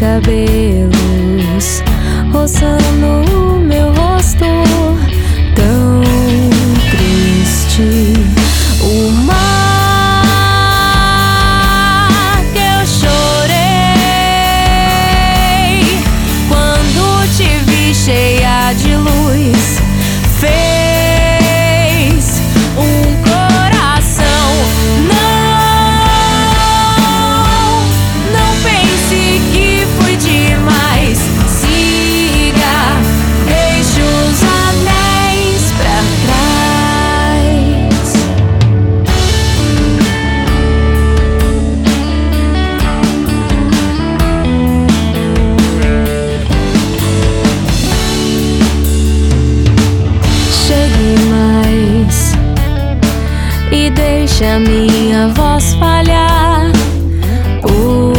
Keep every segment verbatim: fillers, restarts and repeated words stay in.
cabelos roçando o meu rosto, tão triste. O mar que eu chorei quando te vi cheia de luz, fez um coração. Não, não pense que foi demais. Siga, deixe os anéis pra trás. Chegue mais e deixe a minha voz falhar por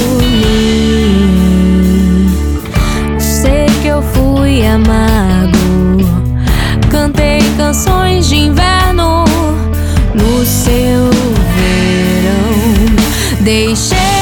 mim. Sei que eu fui amargo, cantei canções de inverno no seu verão, deixei